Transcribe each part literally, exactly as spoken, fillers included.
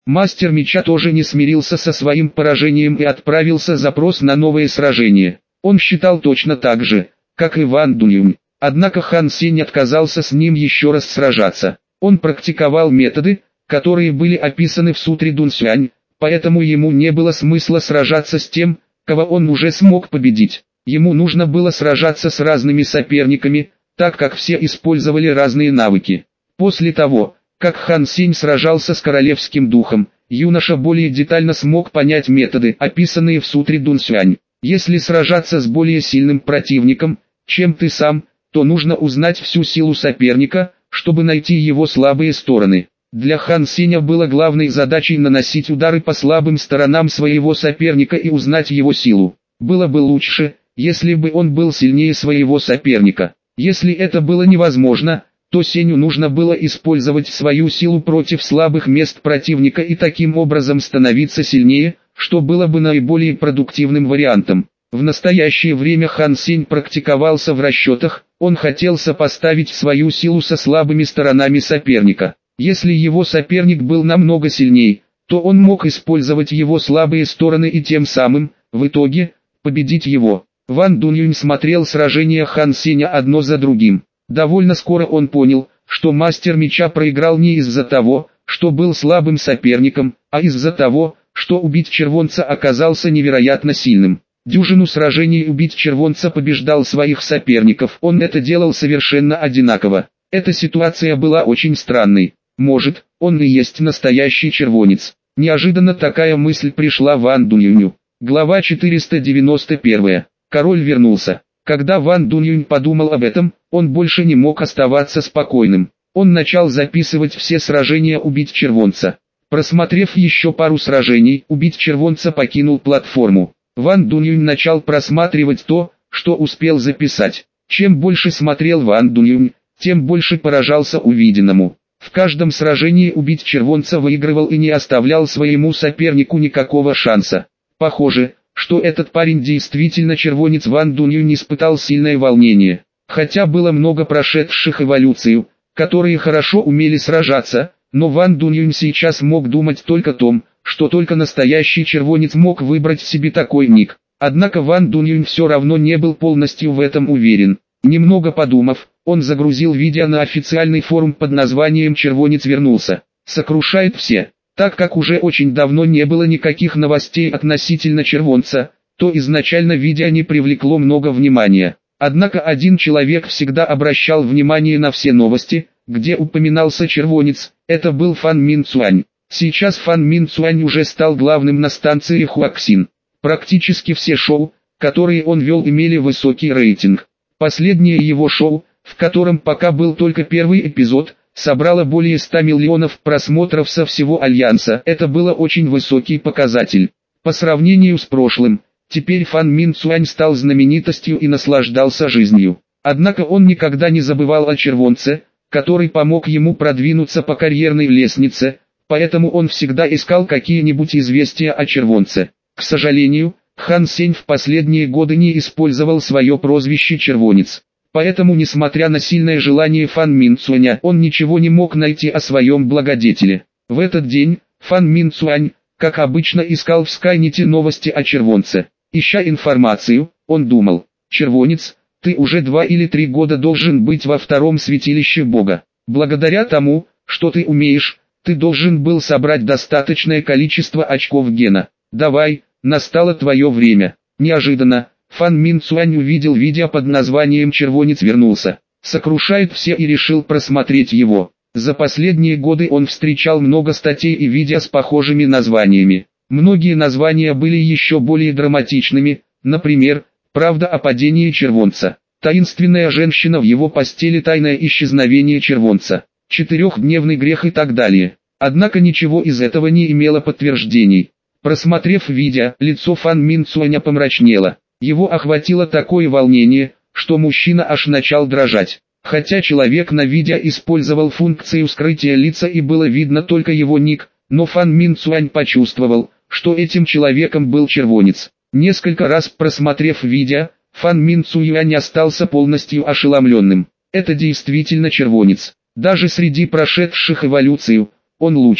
Мастер меча тоже не смирился со своим поражением и отправился запрос на новое сражение. Он считал точно так же, как и Ван Дунъюнь. Однако Хан Сень отказался с ним еще раз сражаться. Он практиковал методы, которые были описаны в сутре Дунсюань, поэтому ему не было смысла сражаться с тем, кого он уже смог победить. Ему нужно было сражаться с разными соперниками, так как все использовали разные навыки. После того, как Хан Сень сражался с королевским духом, юноша более детально смог понять методы, описанные в сутре Дунсюань. Если сражаться с более сильным противником, чем ты сам, то нужно узнать всю силу соперника, чтобы найти его слабые стороны. Для Хан Сеня было главной задачей наносить удары по слабым сторонам своего соперника и узнать его силу. Было бы лучше, если бы он был сильнее своего соперника. Если это было невозможно, то Сеню нужно было использовать свою силу против слабых мест противника и таким образом становиться сильнее, что было бы наиболее продуктивным вариантом. В настоящее время Хан Сень практиковался в расчетах, он хотел сопоставить свою силу со слабыми сторонами соперника. Если его соперник был намного сильнее, то он мог использовать его слабые стороны и тем самым, в итоге, победить его. Ван Дунъюнь смотрел сражения Хан Сеня одно за другим. Довольно скоро он понял, что мастер меча проиграл не из-за того, что был слабым соперником, а из-за того, что убить червонца оказался невероятно сильным. Дюжину сражений убить червонца побеждал своих соперников, он это делал совершенно одинаково. Эта ситуация была очень странной. Может, он и есть настоящий червонец. Неожиданно такая мысль пришла Ван Дунъюню. Глава четыреста девяносто один. Король вернулся. Когда Ван Дунъюнь подумал об этом, он больше не мог оставаться спокойным. Он начал записывать все сражения убить червонца. Просмотрев еще пару сражений, убить червонца покинул платформу. Ван Дунъюнь начал просматривать то, что успел записать. Чем больше смотрел Ван Дунъюнь, тем больше поражался увиденному. В каждом сражении убить червонца выигрывал и не оставлял своему сопернику никакого шанса. Похоже, что этот парень действительно червонец. Ван Дунъюнь испытал сильное волнение. Хотя было много прошедших эволюцию, которые хорошо умели сражаться, но Ван Дунъюнь сейчас мог думать только о том, что только настоящий червонец мог выбрать себе такой ник. Однако Ван Дунъюнь все равно не был полностью в этом уверен. Немного подумав, он загрузил видео на официальный форум под названием «Червонец вернулся. Сокрушает все». Так как уже очень давно не было никаких новостей относительно червонца, то изначально видео не привлекло много внимания. Однако один человек всегда обращал внимание на все новости, где упоминался червонец, это был Фан Мин Цуань. Сейчас Фан Мин Цуань уже стал главным на станции Хуаксин. Практически все шоу, которые он вел, имели высокий рейтинг. Последнее его шоу, в котором пока был только первый эпизод, собрало более ста миллионов просмотров со всего Альянса. Это было очень высокий показатель. По сравнению с прошлым, теперь Фан Мин Цуань стал знаменитостью и наслаждался жизнью. Однако он никогда не забывал о червонце, который помог ему продвинуться по карьерной лестнице, поэтому он всегда искал какие-нибудь известия о червонце. К сожалению, Хан Сень в последние годы не использовал свое прозвище «Червонец». Поэтому, несмотря на сильное желание Фан Мин Цуаня, он ничего не мог найти о своем благодетеле. В этот день, Фан Мин Цуань, как обычно, искал в Скайнете новости о червонце. Ища информацию, он думал: «Червонец, ты уже два или три года должен быть во втором святилище Бога. Благодаря тому, что ты умеешь, ты должен был собрать достаточное количество очков гена. Давай, настало твое время». Неожиданно, Фан Мин Цуань увидел видео под названием «Червонец вернулся. Сокрушает все» и решил просмотреть его. За последние годы он встречал много статей и видео с похожими названиями. Многие названия были еще более драматичными, например, «Правда о падении червонца», «Таинственная женщина в его постели», «Тайное исчезновение червонца», «Четырехдневный грех» и так далее. Однако ничего из этого не имело подтверждений. Просмотрев видео, лицо Фан Мин Цуаня помрачнело. Его охватило такое волнение, что мужчина аж начал дрожать. Хотя человек на видео использовал функцию скрытия лица и было видно только его ник, но Фан Мин Цуань почувствовал, что этим человеком был червонец. Несколько раз просмотрев видео, Фан Мин Цуань остался полностью ошеломленным. Это действительно червонец. Даже среди прошедших эволюцию, он лучший.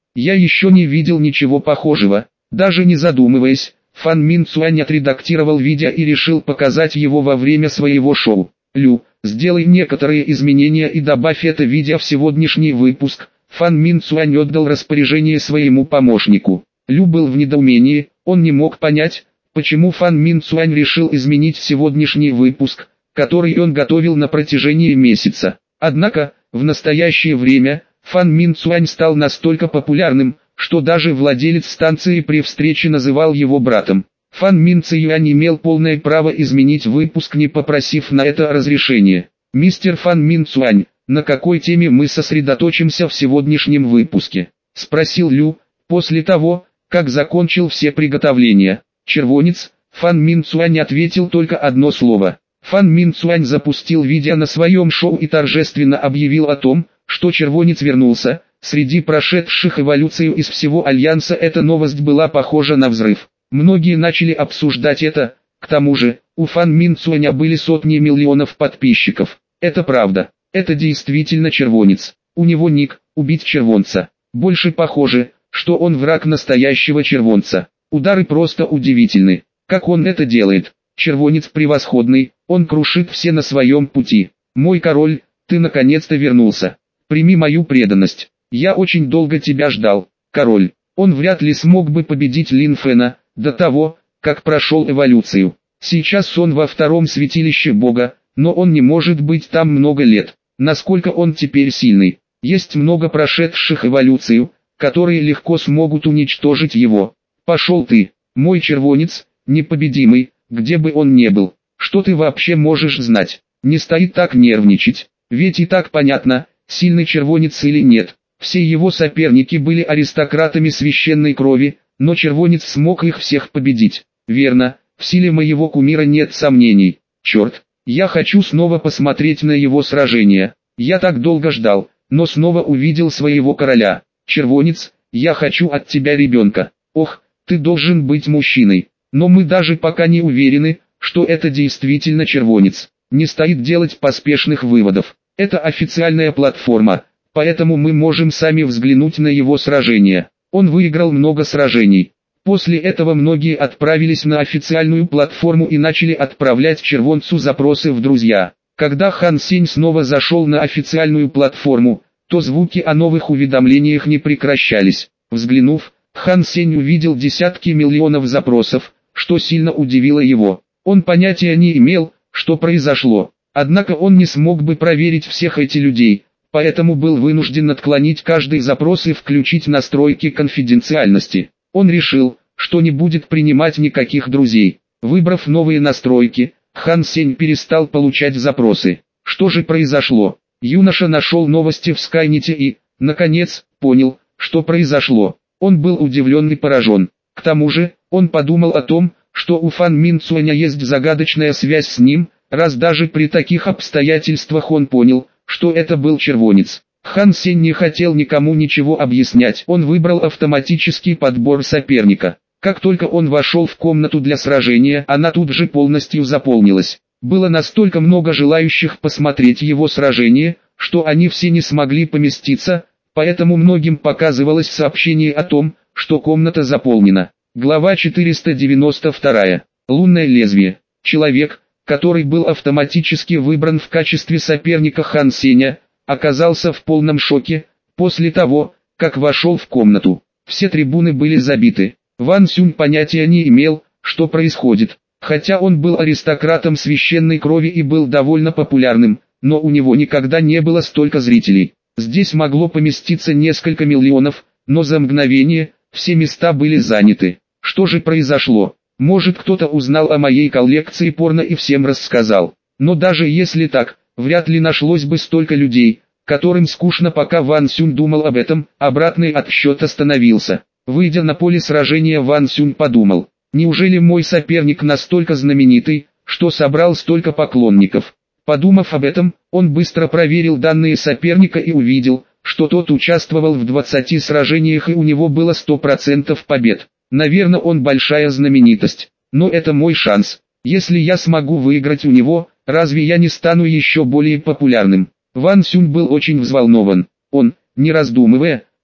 Я еще не видел ничего похожего. Даже не задумываясь, Фан Мин Цуань отредактировал видео и решил показать его во время своего шоу. Лю, сделай некоторые изменения и добавь это видео в сегодняшний выпуск. Фан Мин Цуань отдал распоряжение своему помощнику. Лю был в недоумении, он не мог понять, почему Фан Мин Цуань решил изменить сегодняшний выпуск, который он готовил на протяжении месяца. Однако, в настоящее время, Фан Мин Цуань стал настолько популярным, что даже владелец станции при встрече называл его братом. Фан Мин Цюань имел полное право изменить выпуск, не попросив на это разрешения. «Мистер Фан Мин Цюань, на какой теме мы сосредоточимся в сегодняшнем выпуске?» – спросил Лю, после того, как закончил все приготовления. «Червонец», Фан Мин Цюань ответил только одно слово. Фан Мин Цюань запустил видео на своем шоу и торжественно объявил о том, что червонец вернулся. Среди прошедших эволюцию из всего Альянса эта новость была похожа на взрыв. Многие начали обсуждать это, к тому же, у Фан Мин Цюаня были сотни миллионов подписчиков. Это правда, это действительно червонец. У него ник «Убить червонца». Больше похоже, что он враг настоящего червонца. Удары просто удивительны. Как он это делает? Червонец превосходный, он крушит все на своем пути. Мой король, ты наконец-то вернулся. Прими мою преданность. Я очень долго тебя ждал, король. Он вряд ли смог бы победить Лин Фэна, до того, как прошел эволюцию. Сейчас он во втором святилище бога, но он не может быть там много лет. Насколько он теперь сильный? Есть много прошедших эволюцию, которые легко смогут уничтожить его. Пошел ты, мой червонец, непобедимый, где бы он ни был. Что ты вообще можешь знать? Не стоит так нервничать, ведь и так понятно, сильный червонец или нет. Все его соперники были аристократами священной крови, но червонец смог их всех победить. Верно, в силе моего кумира нет сомнений. Черт, я хочу снова посмотреть на его сражение. Я так долго ждал, но снова увидел своего короля. Червонец, я хочу от тебя ребенка. Ох, ты должен быть мужчиной. Но мы даже пока не уверены, что это действительно червонец. Не стоит делать поспешных выводов. Это официальная платформа, поэтому мы можем сами взглянуть на его сражение. Он выиграл много сражений. После этого многие отправились на официальную платформу и начали отправлять червонцу запросы в друзья. Когда Хан Сень снова зашел на официальную платформу, то звуки о новых уведомлениях не прекращались. Взглянув, Хан Сень увидел десятки миллионов запросов, что сильно удивило его. Он понятия не имел, что произошло. Однако он не смог бы проверить всех этих людей, поэтому был вынужден отклонить каждый запрос и включить настройки конфиденциальности. Он решил, что не будет принимать никаких друзей. Выбрав новые настройки, Хан Сень перестал получать запросы. Что же произошло? Юноша нашел новости в Скайнете и, наконец, понял, что произошло. Он был удивлен и поражен. К тому же, он подумал о том, что у Фан Мин Цюаня есть загадочная связь с ним, раз даже при таких обстоятельствах он понял, что это был червонец. Хан Сень не хотел никому ничего объяснять. Он выбрал автоматический подбор соперника. Как только он вошел в комнату для сражения, она тут же полностью заполнилась. Было настолько много желающих посмотреть его сражение, что они все не смогли поместиться, поэтому многим показывалось сообщение о том, что комната заполнена. Глава четыреста девяносто два. Лунное лезвие. Человек, который был автоматически выбран в качестве соперника Хан Сеня, оказался в полном шоке, после того, как вошел в комнату. Все трибуны были забиты. Ван Сюнь понятия не имел, что происходит. Хотя он был аристократом священной крови и был довольно популярным, но у него никогда не было столько зрителей. Здесь могло поместиться несколько миллионов, но за мгновение все места были заняты. Что же произошло? Может, кто-то узнал о моей коллекции порно и всем рассказал. Но даже если так, вряд ли нашлось бы столько людей, которым скучно. Пока Ван Сюнь думал об этом, обратный отсчет остановился. Выйдя на поле сражения, Ван Сюнь подумал: неужели мой соперник настолько знаменитый, что собрал столько поклонников? Подумав об этом, он быстро проверил данные соперника и увидел, что тот участвовал в двадцати сражениях и у него было сто процентов побед. Наверное, он большая знаменитость, но это мой шанс. Если я смогу выиграть у него, разве я не стану еще более популярным? Ван Сюнь был очень взволнован. Он, не раздумывая,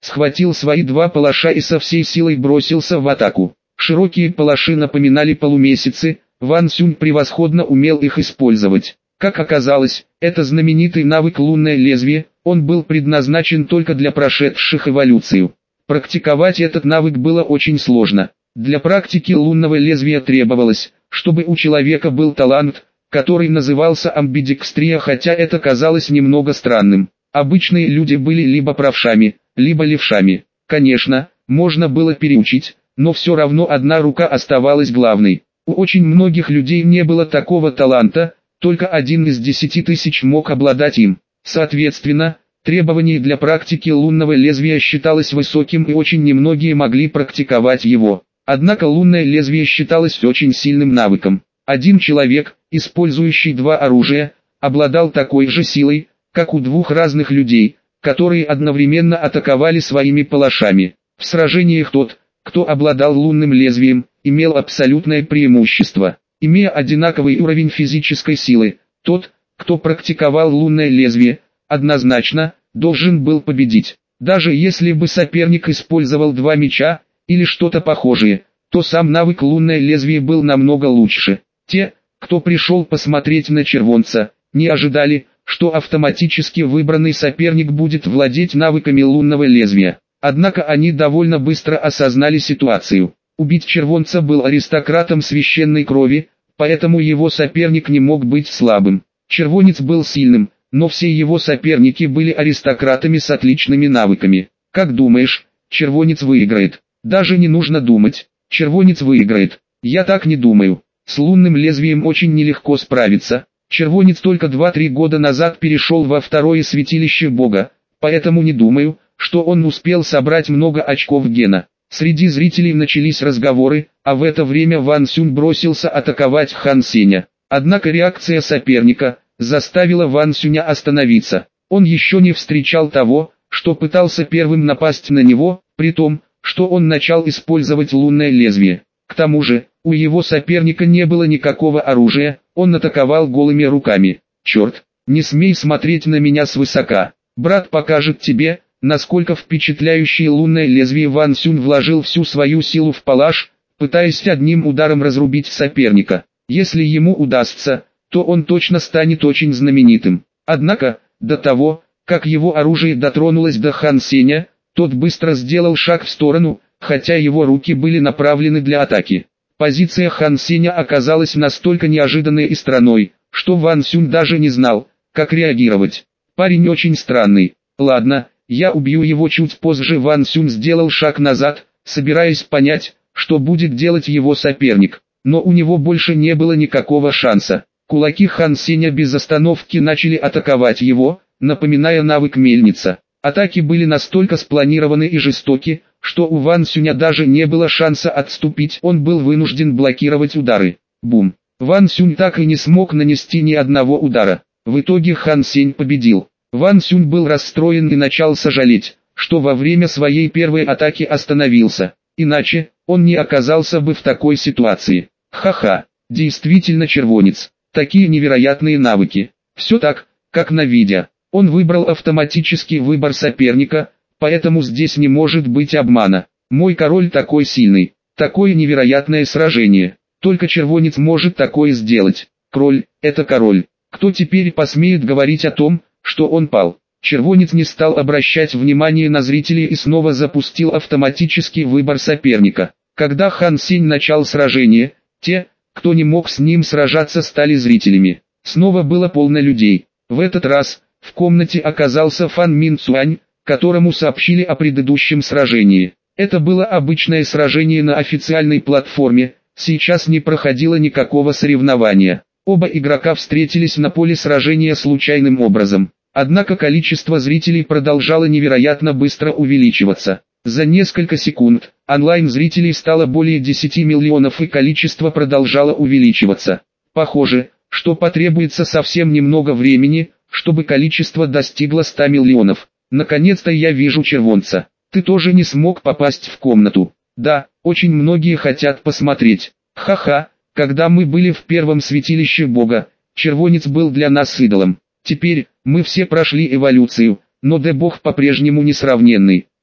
схватил свои два палаша и со всей силой бросился в атаку. Широкие палаши напоминали полумесяцы, Ван Сюнь превосходно умел их использовать. Как оказалось, это знаменитый навык лунное лезвие, он был предназначен только для прошедших эволюцию. Практиковать этот навык было очень сложно. Для практики лунного лезвия требовалось, чтобы у человека был талант, который назывался амбидекстрия, хотя это казалось немного странным. Обычные люди были либо правшами, либо левшами. Конечно, можно было переучить, но все равно одна рука оставалась главной. У очень многих людей не было такого таланта, только один из десяти тысяч мог обладать им. Соответственно, требование для практики лунного лезвия считалось высоким и очень немногие могли практиковать его. Однако лунное лезвие считалось очень сильным навыком. Один человек, использующий два оружия, обладал такой же силой, как у двух разных людей, которые одновременно атаковали своими палашами. В сражениях тот, кто обладал лунным лезвием, имел абсолютное преимущество. Имея одинаковый уровень физической силы, тот, кто практиковал лунное лезвие, однозначно должен был победить. Даже если бы соперник использовал два меча, или что-то похожее, то сам навык лунное лезвие был намного лучше. Те, кто пришел посмотреть на червонца, не ожидали, что автоматически выбранный соперник будет владеть навыками лунного лезвия. Однако они довольно быстро осознали ситуацию. Убить червонца был аристократом священной крови, поэтому его соперник не мог быть слабым. Червонец был сильным, но все его соперники были аристократами с отличными навыками. Как думаешь, червонец выиграет? Даже не нужно думать, червонец выиграет. Я так не думаю. С лунным лезвием очень нелегко справиться. Червонец только два-три года назад перешел во второе святилище бога, поэтому не думаю, что он успел собрать много очков гена. Среди зрителей начались разговоры, а в это время Ван Сюнь бросился атаковать Хан Сеня. Однако реакция соперника заставила Ван Сюня остановиться. Он еще не встречал того, что пытался первым напасть на него, при том, что он начал использовать лунное лезвие. К тому же, у его соперника не было никакого оружия, он атаковал голыми руками. «Черт, не смей смотреть на меня свысока. Брат покажет тебе, насколько впечатляющее лунное лезвие». Ван Сюнь вложил всю свою силу в палаш, пытаясь одним ударом разрубить соперника. Если ему удастся, то он точно станет очень знаменитым. Однако, до того, как его оружие дотронулось до Хан Сеня, тот быстро сделал шаг в сторону, хотя его руки были направлены для атаки. Позиция Хан Сеня оказалась настолько неожиданной и странной, что Ван Сюнь даже не знал, как реагировать. Парень очень странный. Ладно, я убью его чуть позже. Ван Сюнь сделал шаг назад, собираясь понять, что будет делать его соперник. Но у него больше не было никакого шанса. Кулаки Хан Сеня без остановки начали атаковать его, напоминая навык мельница. Атаки были настолько спланированы и жестоки, что у Ван Сюня даже не было шанса отступить, он был вынужден блокировать удары. Бум! Ван Сюнь так и не смог нанести ни одного удара. В итоге Хан Сень победил. Ван Сюнь был расстроен и начал сожалеть, что во время своей первой атаки остановился. Иначе, он не оказался бы в такой ситуации. Ха-ха, действительно червонец. Такие невероятные навыки. Все так, как на видео. Он выбрал автоматический выбор соперника, поэтому здесь не может быть обмана. Мой король такой сильный, такое невероятное сражение. Только червонец может такое сделать. Король, это король. Кто теперь посмеет говорить о том, что он пал? Червонец не стал обращать внимание на зрителей и снова запустил автоматический выбор соперника. Когда Хан Сень начал сражение, те, кто не мог с ним сражаться, стали зрителями. Снова было полно людей. В этот раз в комнате оказался Фан Мин Цуань, которому сообщили о предыдущем сражении. Это было обычное сражение на официальной платформе, сейчас не проходило никакого соревнования. Оба игрока встретились на поле сражения случайным образом. Однако количество зрителей продолжало невероятно быстро увеличиваться. За несколько секунд онлайн-зрителей стало более десяти миллионов и количество продолжало увеличиваться. Похоже, что потребуется совсем немного времени, чтобы количество достигло ста миллионов. Наконец-то я вижу червонца. Ты тоже не смог попасть в комнату. Да, очень многие хотят посмотреть. Ха-ха, когда мы были в первом святилище бога, червонец был для нас идолом. Теперь, мы все прошли эволюцию, но Д-бог по-прежнему несравненный.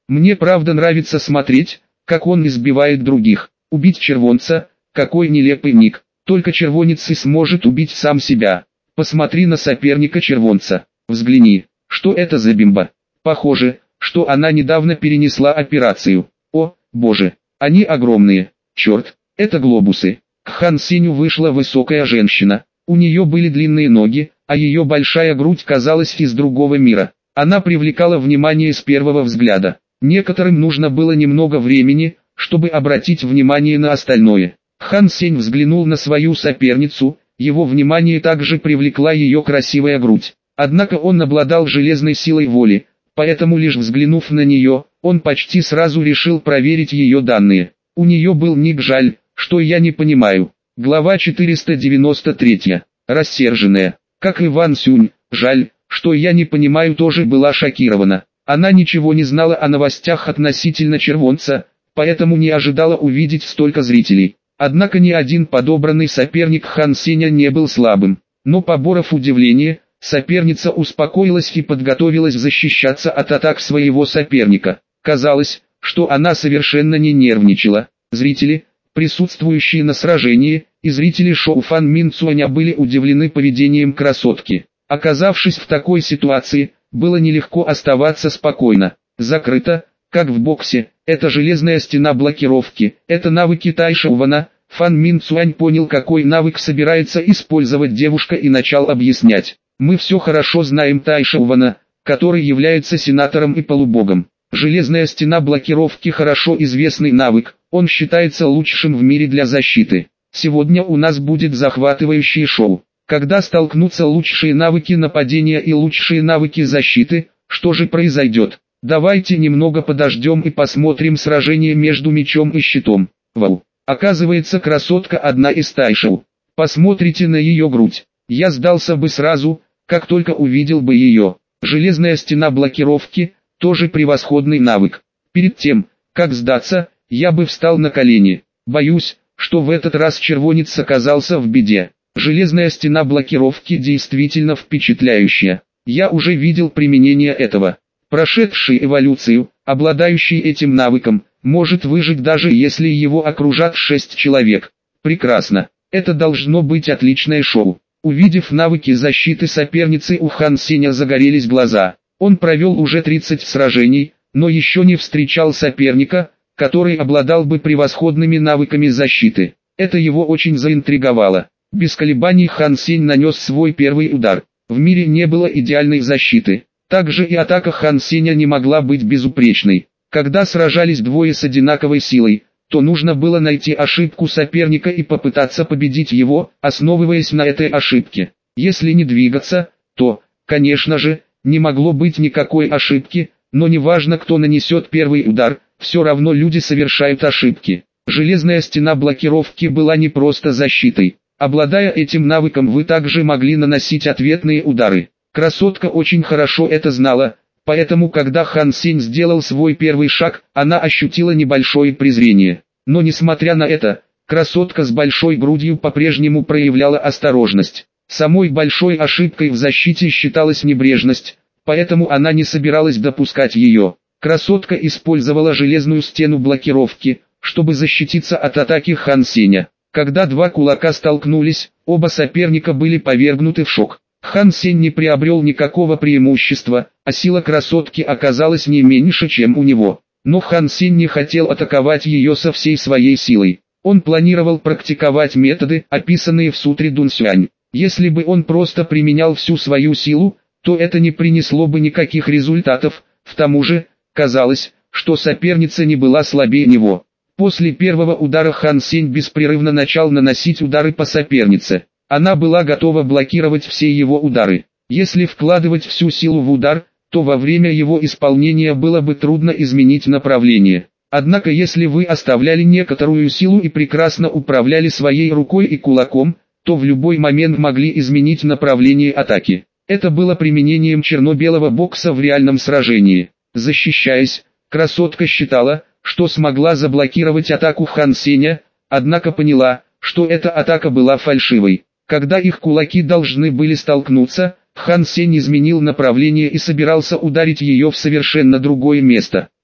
Мне правда нравится смотреть, как он избивает других. Убить червонца, какой нелепый ник. Только червонец и сможет убить сам себя. Посмотри на соперника червонца. Взгляни, что это за бимба. Похоже, что она недавно перенесла операцию. О, боже, они огромные. Черт, это глобусы. К Хан Сенью вышла высокая женщина. У нее были длинные ноги, а ее большая грудь казалась из другого мира. Она привлекала внимание с первого взгляда. Некоторым нужно было немного времени, чтобы обратить внимание на остальное. Хан Сень взглянул на свою соперницу, его внимание также привлекла ее красивая грудь. Однако он обладал железной силой воли, поэтому лишь взглянув на нее, он почти сразу решил проверить ее данные. У нее был ник «Жаль, что я не понимаю». Глава четыреста девяносто три. Рассерженная. Как и Ван Сюнь, «Жаль, что я не понимаю» тоже была шокирована. Она ничего не знала о новостях относительно червонца, поэтому не ожидала увидеть столько зрителей. Однако ни один подобранный соперник Хан Сеня не был слабым. Но поборов удивление, соперница успокоилась и подготовилась защищаться от атак своего соперника. Казалось, что она совершенно не нервничала. Зрители, присутствующие на сражении, и зрители шоу Фан Мин Цуаня были удивлены поведением красотки. Оказавшись в такой ситуации, было нелегко оставаться спокойно. Закрыто, как в боксе, это железная стена блокировки, это навыки Тайшоувана. Фан Мин Цуань понял, какой навык собирается использовать девушка, и начал объяснять. Мы все хорошо знаем Тайшоувана, который является сенатором и полубогом. Железная стена блокировки хорошо известный навык, он считается лучшим в мире для защиты. Сегодня у нас будет захватывающее шоу. Когда столкнутся лучшие навыки нападения и лучшие навыки защиты, что же произойдет? Давайте немного подождем и посмотрим сражение между мечом и щитом. Вау! Оказывается, красотка одна из Тайшоу. Посмотрите на ее грудь. Я сдался бы сразу, как только увидел бы ее. Железная стена блокировки – тоже превосходный навык. Перед тем, как сдаться, я бы встал на колени. Боюсь, что в этот раз червонец оказался в беде. Железная стена блокировки действительно впечатляющая. Я уже видел применение этого. Прошедший эволюцию, обладающий этим навыком, может выжить даже если его окружат шесть человек. Прекрасно. Это должно быть отличное шоу. Увидев навыки защиты соперницы, у Хан Сеня загорелись глаза. Он провел уже тридцать сражений, но еще не встречал соперника, который обладал бы превосходными навыками защиты. Это его очень заинтриговало. Без колебаний Хан Сень нанес свой первый удар. В мире не было идеальной защиты. Также и атака Хан Сеня не могла быть безупречной. Когда сражались двое с одинаковой силой, то нужно было найти ошибку соперника и попытаться победить его, основываясь на этой ошибке. Если не двигаться, то, конечно же, не могло быть никакой ошибки, но неважно, кто нанесет первый удар, все равно люди совершают ошибки. Железная стена блокировки была не просто защитой. Обладая этим навыком, вы также могли наносить ответные удары. Красотка очень хорошо это знала, поэтому когда Хан Сень сделал свой первый шаг, она ощутила небольшое презрение. Но несмотря на это, красотка с большой грудью по-прежнему проявляла осторожность. Самой большой ошибкой в защите считалась небрежность, поэтому она не собиралась допускать ее. Красотка использовала железную стену блокировки, чтобы защититься от атаки Хан Сеня. Когда два кулака столкнулись, оба соперника были повергнуты в шок. Хан Сень не приобрел никакого преимущества, а сила красотки оказалась не меньше, чем у него. Но Хан Сень не хотел атаковать ее со всей своей силой. Он планировал практиковать методы, описанные в сутре Дун Сюань. Если бы он просто применял всю свою силу, то это не принесло бы никаких результатов. К тому же, казалось, что соперница не была слабее него. После первого удара Хан Сень беспрерывно начал наносить удары по сопернице. Она была готова блокировать все его удары. Если вкладывать всю силу в удар, то во время его исполнения было бы трудно изменить направление. Однако если вы оставляли некоторую силу и прекрасно управляли своей рукой и кулаком, то в любой момент могли изменить направление атаки. Это было применением черно-белого бокса в реальном сражении. Защищаясь, красотка считала, что смогла заблокировать атаку Хан Сеня, однако поняла, что эта атака была фальшивой. Когда их кулаки должны были столкнуться, Хан Сень изменил направление и собирался ударить ее в совершенно другое место.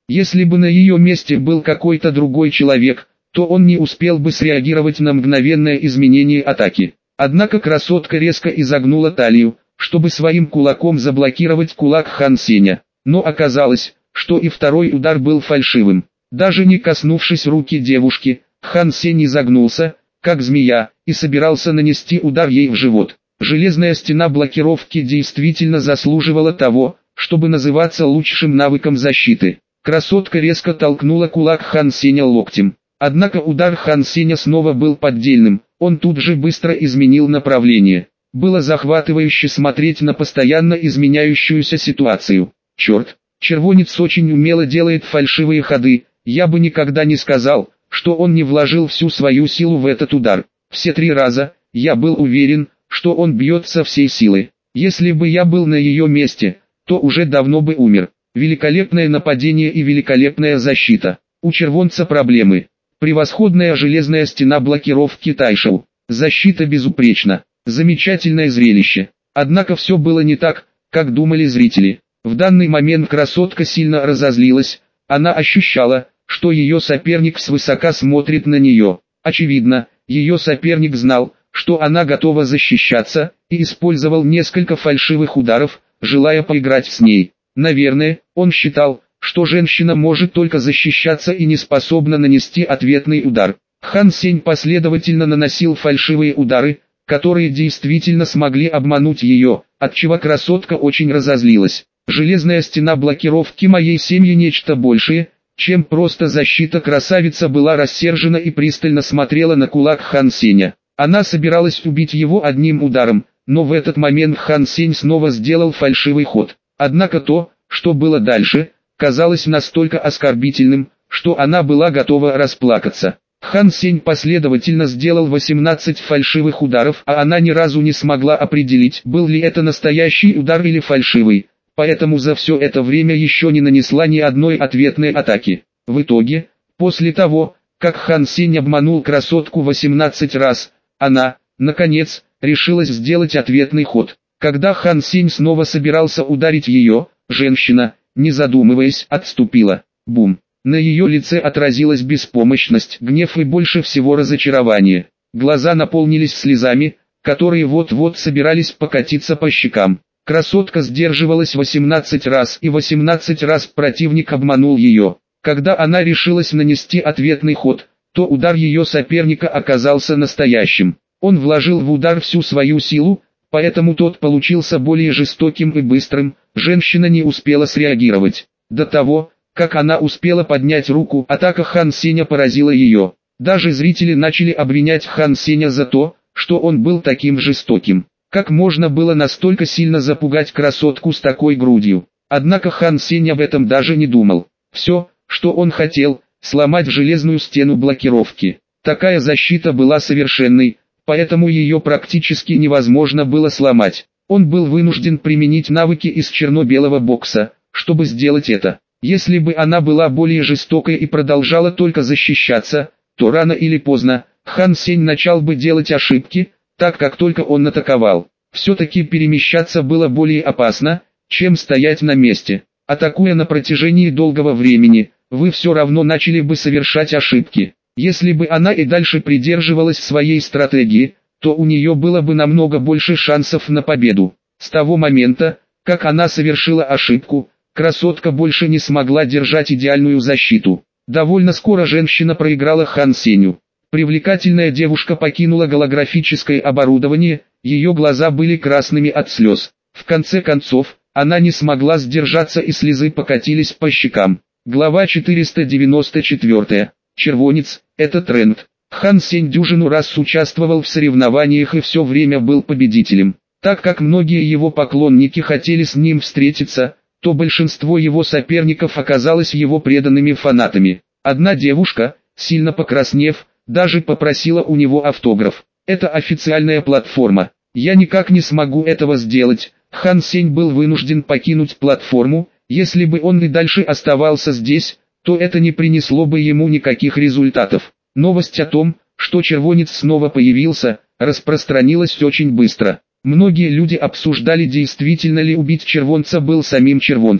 Если бы на ее месте был какой-то другой человек, то он не успел бы среагировать на мгновенное изменение атаки. Однако красотка резко изогнула талию, чтобы своим кулаком заблокировать кулак Хан Сеня. Но оказалось, что и второй удар был фальшивым. Даже не коснувшись руки девушки, Хан Сень изогнулся, как змея, и собирался нанести удар ей в живот. Железная стена блокировки действительно заслуживала того, чтобы называться лучшим навыком защиты. Красотка резко толкнула кулак Хан Сеня локтем. Однако удар Хан Сеня снова был поддельным, он тут же быстро изменил направление. Было захватывающе смотреть на постоянно изменяющуюся ситуацию. Черт, червонец очень умело делает фальшивые ходы, я бы никогда не сказал, что он не вложил всю свою силу в этот удар. Все три раза, я был уверен, что он бьет со всей силы. Если бы я был на ее месте, то уже давно бы умер. Великолепное нападение и великолепная защита. У червонца проблемы. Превосходная железная стена блокировки Тайшоу. Защита безупречна. Замечательное зрелище. Однако все было не так, как думали зрители. В данный момент красотка сильно разозлилась. Она ощущала, что ее соперник свысока смотрит на нее. Очевидно, ее соперник знал, что она готова защищаться, и использовал несколько фальшивых ударов, желая поиграть с ней. Наверное, он считал, что женщина может только защищаться и не способна нанести ответный удар. Хан Сень последовательно наносил фальшивые удары, которые действительно смогли обмануть ее, отчего красотка очень разозлилась. Железная стена блокировки моей семьи нечто большее, чем просто защита. Красавица была рассержена и пристально смотрела на кулак Хан Сеня. Она собиралась убить его одним ударом, но в этот момент Хан Сень снова сделал фальшивый ход. Однако то, что было дальше, казалось настолько оскорбительным, что она была готова расплакаться. Хан Сень последовательно сделал восемнадцать фальшивых ударов, а она ни разу не смогла определить, был ли это настоящий удар или фальшивый, поэтому за все это время еще не нанесла ни одной ответной атаки. В итоге, после того, как Хан Сень обманул красотку восемнадцать раз, она, наконец, решилась сделать ответный ход. Когда Хан Сень снова собирался ударить ее, женщина, не задумываясь, отступила. Бум! На ее лице отразилась беспомощность, гнев и больше всего разочарование. Глаза наполнились слезами, которые вот-вот собирались покатиться по щекам. Красотка сдерживалась восемнадцать раз, и восемнадцать раз противник обманул ее. Когда она решилась нанести ответный ход, то удар ее соперника оказался настоящим. Он вложил в удар всю свою силу, поэтому тот получился более жестоким и быстрым. Женщина не успела среагировать. До того, как она успела поднять руку, атака Хан Сеня поразила ее. Даже зрители начали обвинять Хан Сеня за то, что он был таким жестоким. Как можно было настолько сильно запугать красотку с такой грудью? Однако Хан Сень об этом даже не думал. Все, что он хотел, сломать железную стену блокировки. Такая защита была совершенной, поэтому ее практически невозможно было сломать. Он был вынужден применить навыки из черно-белого бокса, чтобы сделать это. Если бы она была более жестокой и продолжала только защищаться, то рано или поздно, Хан Сень начал бы делать ошибки, так как только он атаковал. Все-таки перемещаться было более опасно, чем стоять на месте. Атакуя на протяжении долгого времени, вы все равно начали бы совершать ошибки. Если бы она и дальше придерживалась своей стратегии, то у нее было бы намного больше шансов на победу. С того момента, как она совершила ошибку, красотка больше не смогла держать идеальную защиту. Довольно скоро женщина проиграла Хан Сенью. Привлекательная девушка покинула голографическое оборудование, ее глаза были красными от слез. В конце концов, она не смогла сдержаться и слезы покатились по щекам. Глава четыреста девяносто четыре. Червонец – это тренд. Хан Сень дюжину раз участвовал в соревнованиях и все время был победителем. Так как многие его поклонники хотели с ним встретиться, то большинство его соперников оказалось его преданными фанатами. Одна девушка, сильно покраснев, даже попросила у него автограф. Это официальная платформа. Я никак не смогу этого сделать. Хан Сень был вынужден покинуть платформу. Если бы он и дальше оставался здесь, то это не принесло бы ему никаких результатов. Новость о том, что червонец снова появился, распространилась очень быстро. Многие люди обсуждали, действительно ли убить червонца был самим червонцем.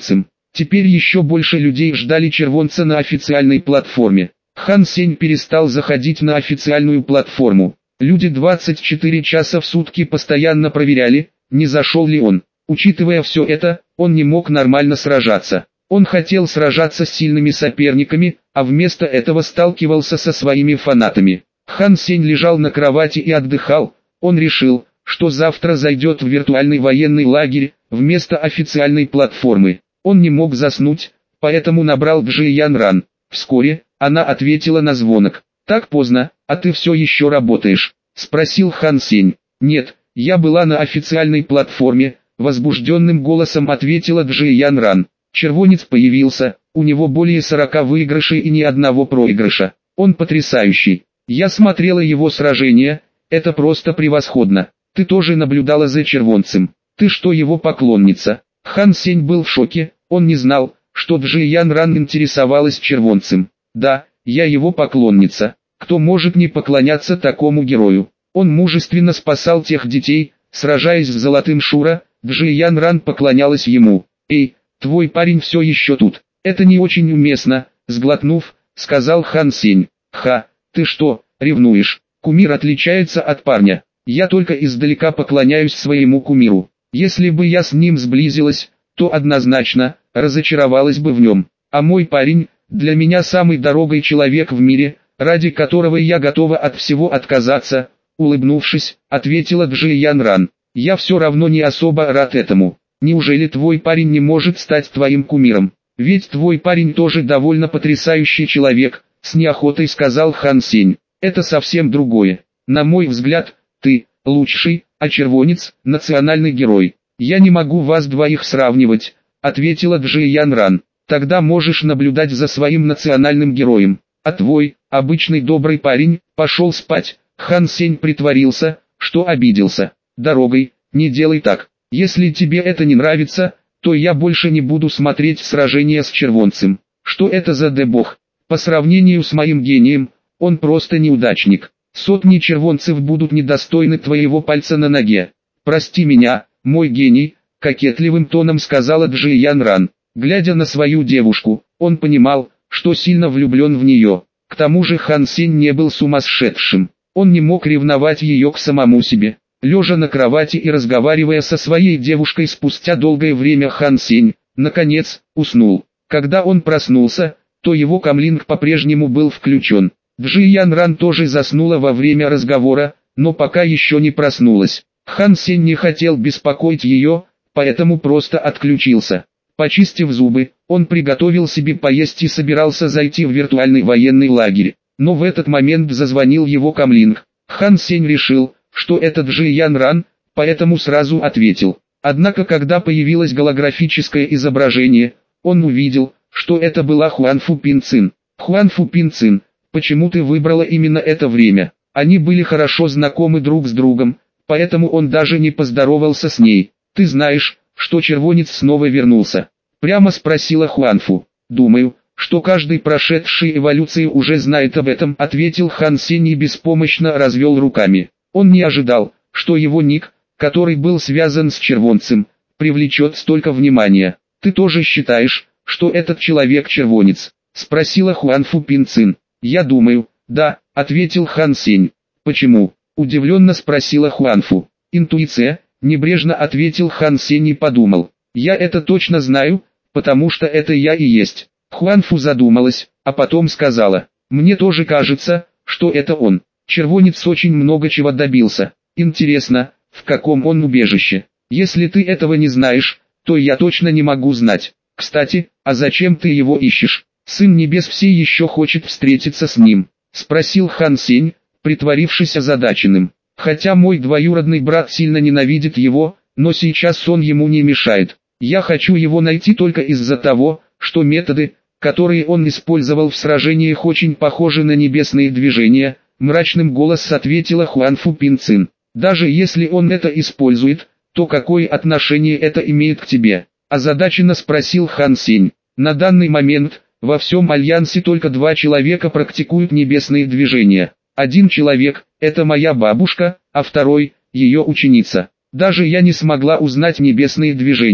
Теперь еще больше людей ждали червонца на официальной платформе. Хан Сень перестал заходить на официальную платформу. Люди двадцать четыре часа в сутки постоянно проверяли, не зашел ли он. Учитывая все это, он не мог нормально сражаться. Он хотел сражаться с сильными соперниками, а вместо этого сталкивался со своими фанатами. Хан Сень лежал на кровати и отдыхал. Он решил, что завтра зайдет в виртуальный военный лагерь, вместо официальной платформы. Он не мог заснуть, поэтому набрал Джи Ян Ран. Вскоре, она ответила на звонок. «Так поздно, а ты все еще работаешь?» – спросил Хан Сень. «Нет, я была на официальной платформе», – возбужденным голосом ответила Джи Ян Ран. Червонец появился, у него более сорока выигрышей и ни одного проигрыша. Он потрясающий. Я смотрела его сражения, это просто превосходно. Ты тоже наблюдала за червонцем. Ты что, его поклонница? Хан Сень был в шоке, он не знал, что Джи Ян Ран интересовалась червонцем. Да, я его поклонница. Кто может не поклоняться такому герою? Он мужественно спасал тех детей, сражаясь с Золотым Шура, Джи Ян Ран поклонялась ему. Эй, твой парень все еще тут. Это не очень уместно, сглотнув, сказал Хан Сень. Ха, ты что, ревнуешь? Кумир отличается от парня. Я только издалека поклоняюсь своему кумиру. Если бы я с ним сблизилась, то однозначно разочаровалась бы в нем. А мой парень, для меня самый дорогой человек в мире, ради которого я готова от всего отказаться, улыбнувшись, ответила Джи Ян Ран. Я все равно не особо рад этому. Неужели твой парень не может стать твоим кумиром? Ведь твой парень тоже довольно потрясающий человек, с неохотой сказал Хан Сень. Это совсем другое. На мой взгляд, ты лучший, а червонец – национальный герой. Я не могу вас двоих сравнивать, ответила Джи Ян Ран. Тогда можешь наблюдать за своим национальным героем. А твой, обычный добрый парень, пошел спать. Хан Сень притворился, что обиделся. Дорогой, не делай так. Если тебе это не нравится, то я больше не буду смотреть сражения с червонцем. Что это за дебох? По сравнению с моим гением, он просто неудачник. Сотни червонцев будут недостойны твоего пальца на ноге. Прости меня, мой гений, кокетливым тоном сказала Джи Ян Ран. Глядя на свою девушку, он понимал, что сильно влюблен в нее. К тому же Хан Сень не был сумасшедшим. Он не мог ревновать ее к самому себе. Лежа на кровати и разговаривая со своей девушкой спустя долгое время, Хан Сень, наконец, уснул. Когда он проснулся, то его камлинг по-прежнему был включен. Джи Ян Ран тоже заснула во время разговора, но пока еще не проснулась. Хан Сень не хотел беспокоить ее, поэтому просто отключился. Почистив зубы, он приготовил себе поесть и собирался зайти в виртуальный военный лагерь. Но в этот момент зазвонил его камлинг. Хан Сень решил, что это Джи Ян Ран, поэтому сразу ответил. Однако когда появилось голографическое изображение, он увидел, что это была Хуан Фу Пин Цин. Хуан Фу Пин Цин, почему ты выбрала именно это время? Они были хорошо знакомы друг с другом, поэтому он даже не поздоровался с ней. Ты знаешь, что червонец снова вернулся? Прямо спросила Хуанфу. Думаю, что каждый прошедший эволюцию уже знает об этом, ответил Хан Сень и беспомощно развел руками. Он не ожидал, что его ник, который был связан с червонцем, привлечет столько внимания. Ты тоже считаешь, что этот человек червонец? Спросила Хуанфу Пин Цин. Я думаю, да, ответил Хан Сень. Почему? Удивленно спросила Хуанфу. Интуиция, небрежно ответил Хан Сень и подумал. Я это точно знаю, потому что это я и есть. Хуанфу задумалась, а потом сказала. Мне тоже кажется, что это он. Червонец очень много чего добился. Интересно, в каком он убежище? Если ты этого не знаешь, то я точно не могу знать. Кстати, а зачем ты его ищешь? Сын Небес все еще хочет встретиться с ним, спросил Хан Сень, притворившись озадаченным. Хотя мой двоюродный брат сильно ненавидит его, но сейчас он ему не мешает. Я хочу его найти только из-за того, что методы, которые он использовал в сражениях, очень похожи на небесные движения, мрачным голосом ответила Хуанфу Пин Цин. Даже если он это использует, то какое отношение это имеет к тебе? Озадаченно спросил Хан Сень. На данный момент, во всем Альянсе только два человека практикуют небесные движения. Один человек – это моя бабушка, а второй – ее ученица. Даже я не смогла узнать небесные движения.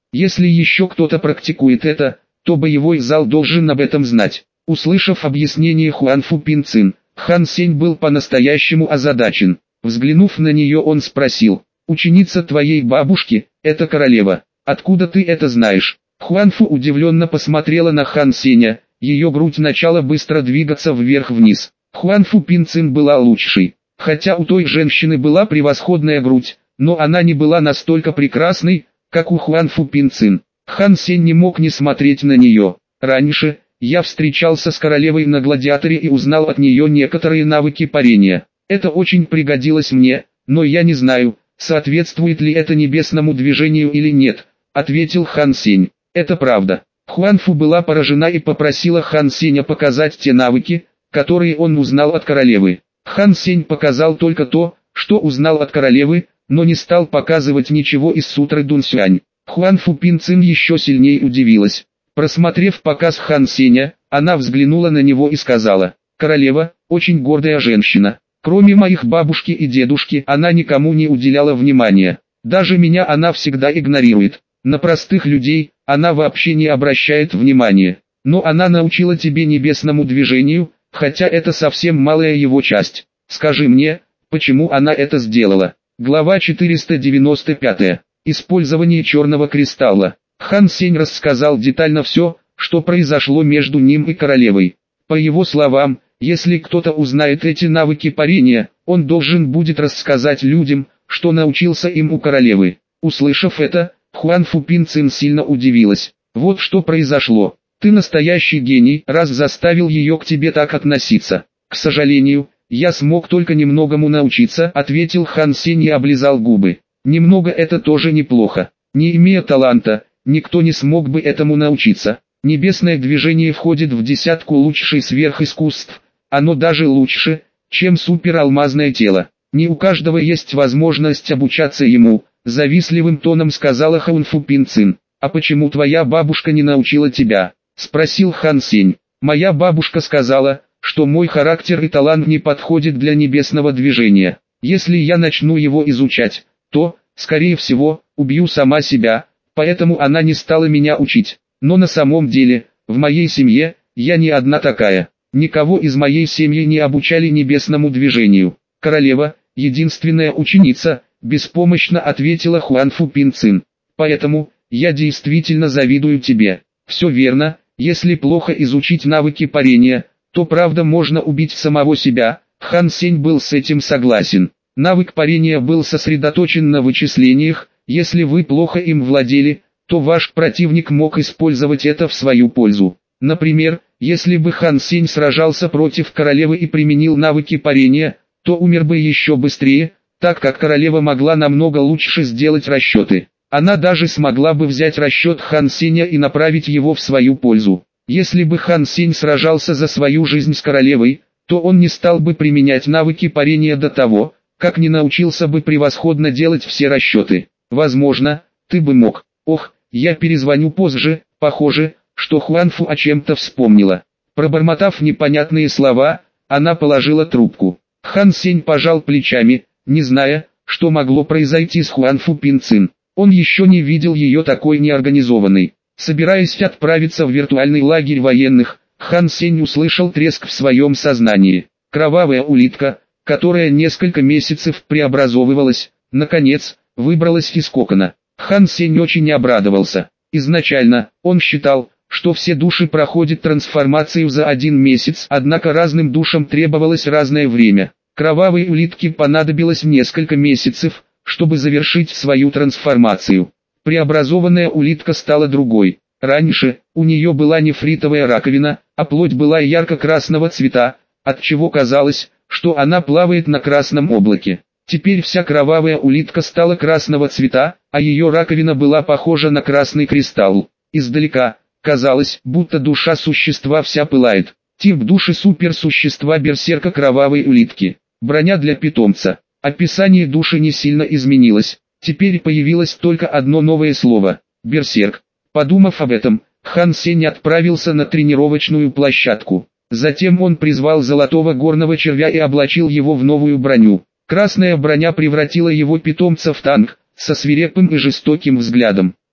Если еще кто-то практикует это, то боевой зал должен об этом знать. Услышав объяснение Хуанфу Пинцин, Хан Сень был по-настоящему озадачен. Взглянув на нее, он спросил: «Ученица твоей бабушки, это королева, откуда ты это знаешь?» Хуанфу удивленно посмотрела на Хан Сеня, ее грудь начала быстро двигаться вверх-вниз. Хуанфу Пинцин была лучшей. Хотя у той женщины была превосходная грудь, но она не была настолько прекрасной, как у Хуанфу Пинцин. Хан Сень не мог не смотреть на нее. Раньше, я встречался с королевой на гладиаторе и узнал от нее некоторые навыки парения. Это очень пригодилось мне, но я не знаю, соответствует ли это небесному движению или нет, ответил Хан Сень. Это правда. Хуанфу была поражена и попросила Хан Сеня показать те навыки, которые он узнал от королевы. Хан Сень показал только то, что узнал от королевы, но не стал показывать ничего из сутры Дунсюань. Хуанфу Пинцин еще сильнее удивилась. Просмотрев показ Хан Сеня, она взглянула на него и сказала: «Королева, очень гордая женщина. Кроме моих бабушки и дедушки, она никому не уделяла внимания. Даже меня она всегда игнорирует. На простых людей она вообще не обращает внимания. Но она научила тебе небесному движению, хотя это совсем малая его часть. Скажи мне, почему она это сделала?» Глава четыреста девяносто пять. Использование черного кристалла. Хан Сень рассказал детально все, что произошло между ним и королевой. По его словам, если кто-то узнает эти навыки парения, он должен будет рассказать людям, что научился им у королевы. Услышав это, Хуанфу Пинцин сильно удивилась. «Вот что произошло. Ты настоящий гений, раз заставил ее к тебе так относиться». «К сожалению, я смог только немногому научиться», — ответил Хан Сень и облизал губы. «Немного — это тоже неплохо. Не имея таланта, никто не смог бы этому научиться. Небесное движение входит в десятку лучших сверхискусств. Оно даже лучше, чем супералмазное тело. Не у каждого есть возможность обучаться ему», — завистливым тоном сказала Хуанфу Пинцин. «А почему твоя бабушка не научила тебя?» — спросил Хан Сень. «Моя бабушка сказала, что мой характер и талант не подходят для небесного движения. Если я начну его изучать, то, скорее всего, убью сама себя, поэтому она не стала меня учить. Но на самом деле, в моей семье, я не одна такая. Никого из моей семьи не обучали небесному движению. Королева, единственная ученица», — беспомощно ответила Хуанфу Пинцин. «Поэтому, я действительно завидую тебе». «Все верно, если плохо изучить навыки парения, то правда можно убить самого себя». Хан Сень был с этим согласен. Навык парения был сосредоточен на вычислениях. Если вы плохо им владели, то ваш противник мог использовать это в свою пользу. Например, если бы Хан Сень сражался против королевы и применил навыки парения, то умер бы еще быстрее, так как королева могла намного лучше сделать расчеты. Она даже смогла бы взять расчет Хан Сеня и направить его в свою пользу. Если бы Хан Сень сражался за свою жизнь с королевой, то он не стал бы применять навыки парения до того, как не научился бы превосходно делать все расчеты. Возможно, ты бы мог. Ох, я перезвоню позже. Похоже, что Хуанфу о чем-то вспомнила. Пробормотав непонятные слова, она положила трубку. Хан Сень пожал плечами, не зная, что могло произойти с Хуанфу Пинцин. Он еще не видел ее такой неорганизованной. Собираясь отправиться в виртуальный лагерь военных, Хан Сень услышал треск в своем сознании. Кровавая улитка, которая несколько месяцев преобразовывалась, наконец, выбралась из кокона. Хан Сень очень обрадовался. Изначально, он считал, что все души проходят трансформацию за один месяц, однако разным душам требовалось разное время. Кровавой улитке понадобилось несколько месяцев, чтобы завершить свою трансформацию. Преобразованная улитка стала другой. Раньше, у нее была нефритовая раковина, а плоть была ярко-красного цвета, отчего казалось, что она плавает на красном облаке. Теперь вся кровавая улитка стала красного цвета, а ее раковина была похожа на красный кристалл. Издалека, казалось, будто душа существа вся пылает. Тип души суперсущества берсерка кровавой улитки. Броня для питомца. Описание души не сильно изменилось. Теперь появилось только одно новое слово – берсерк. Подумав об этом, Хан Сень отправился на тренировочную площадку. Затем он призвал золотого горного червя и облачил его в новую броню. Красная броня превратила его питомца в танк, со свирепым и жестоким взглядом.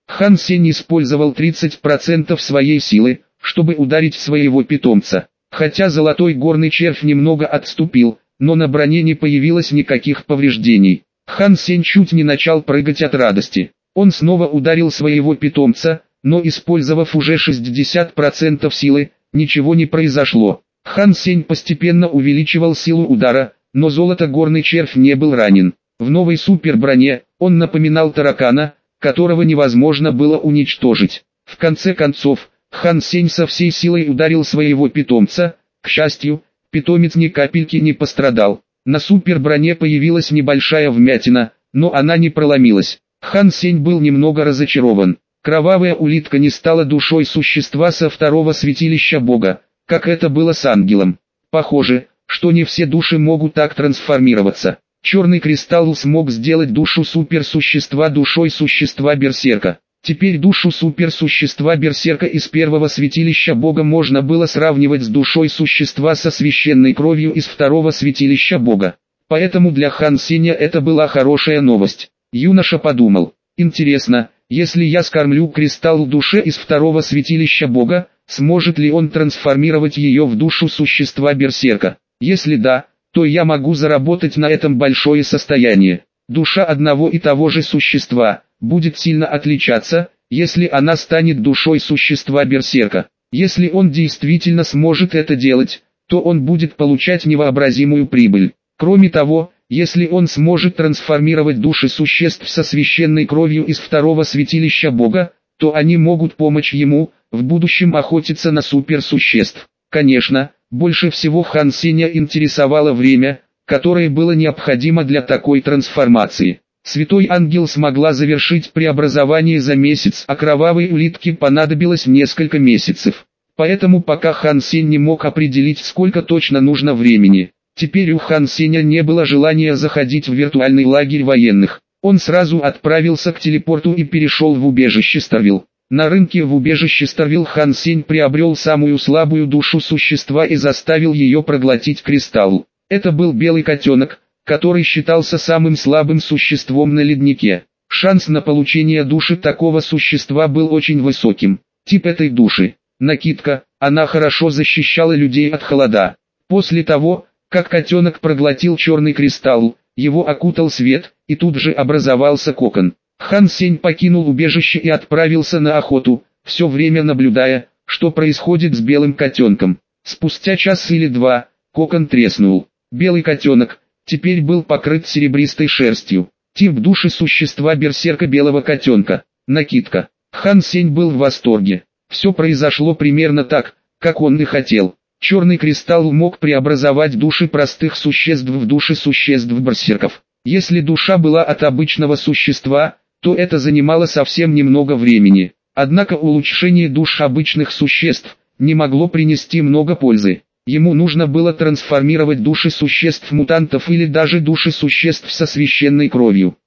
Хан Сень использовал тридцать процентов своей силы, чтобы ударить своего питомца. Хотя золотой горный червь немного отступил, но на броне не появилось никаких повреждений. Хан Сень чуть не начал прыгать от радости. Он снова ударил своего питомца, но использовав уже шестьдесят процентов силы, ничего не произошло. Хан Сень постепенно увеличивал силу удара, но золото-горный червь не был ранен. В новой суперброне он напоминал таракана, которого невозможно было уничтожить. В конце концов, Хан Сень со всей силой ударил своего питомца. К счастью, питомец ни капельки не пострадал. На суперброне появилась небольшая вмятина, но она не проломилась. Хан Сень был немного разочарован. Кровавая улитка не стала душой существа со второго святилища Бога, как это было с ангелом. Похоже, что не все души могут так трансформироваться. Черный кристалл смог сделать душу суперсущества душой существа Берсерка. Теперь душу суперсущества Берсерка из первого святилища Бога можно было сравнивать с душой существа со священной кровью из второго святилища Бога. Поэтому для Хан Сеня это была хорошая новость. Юноша подумал: интересно, если я скормлю кристалл душе из второго святилища Бога, сможет ли он трансформировать ее в душу существа Берсерка? Если да, то я могу заработать на этом большое состояние. Душа одного и того же существа будет сильно отличаться, если она станет душой существа Берсерка. Если он действительно сможет это делать, то он будет получать невообразимую прибыль. Кроме того, если он сможет трансформировать души существ со священной кровью из второго святилища Бога, то они могут помочь ему в будущем охотиться на суперсуществ. Конечно, больше всего Хан Сеня интересовало время, которое было необходимо для такой трансформации. Святой Ангел смогла завершить преобразование за месяц, а кровавой улитке понадобилось несколько месяцев. Поэтому пока Хан Сень не мог определить, сколько точно нужно времени. Теперь у Хан Сеня не было желания заходить в виртуальный лагерь военных. Он сразу отправился к телепорту и перешел в убежище Старвилл. На рынке в убежище Старвилл Хан Сень приобрел самую слабую душу существа и заставил ее проглотить кристалл. Это был белый котенок, который считался самым слабым существом на леднике. Шанс на получение души такого существа был очень высоким. Тип этой души – накидка, она хорошо защищала людей от холода. После того, как котенок проглотил черный кристалл, его окутал свет, и тут же образовался кокон. Хан Сень покинул убежище и отправился на охоту, все время наблюдая, что происходит с белым котенком. Спустя час или два, кокон треснул. Белый котенок теперь был покрыт серебристой шерстью. Тип души существа Берсерка белого котенка. Накидка. Хан Сень был в восторге. Все произошло примерно так, как он и хотел. Черный кристалл мог преобразовать души простых существ в души существ берсерков. Если душа была от обычного существа, то это занимало совсем немного времени. Однако улучшение душ обычных существ не могло принести много пользы. Ему нужно было трансформировать души существ-мутантов или даже души существ со священной кровью.